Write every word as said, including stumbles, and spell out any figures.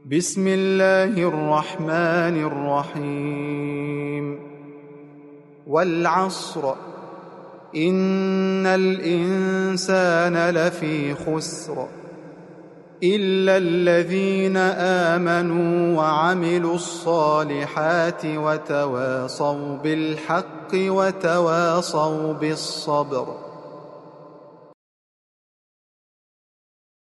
بسم الله الرحمن الرحيم والعصر إن الإنسان لفي خسر إلا الذين آمنوا وعملوا الصالحات وتواصوا بالحق وتواصوا بالصبر.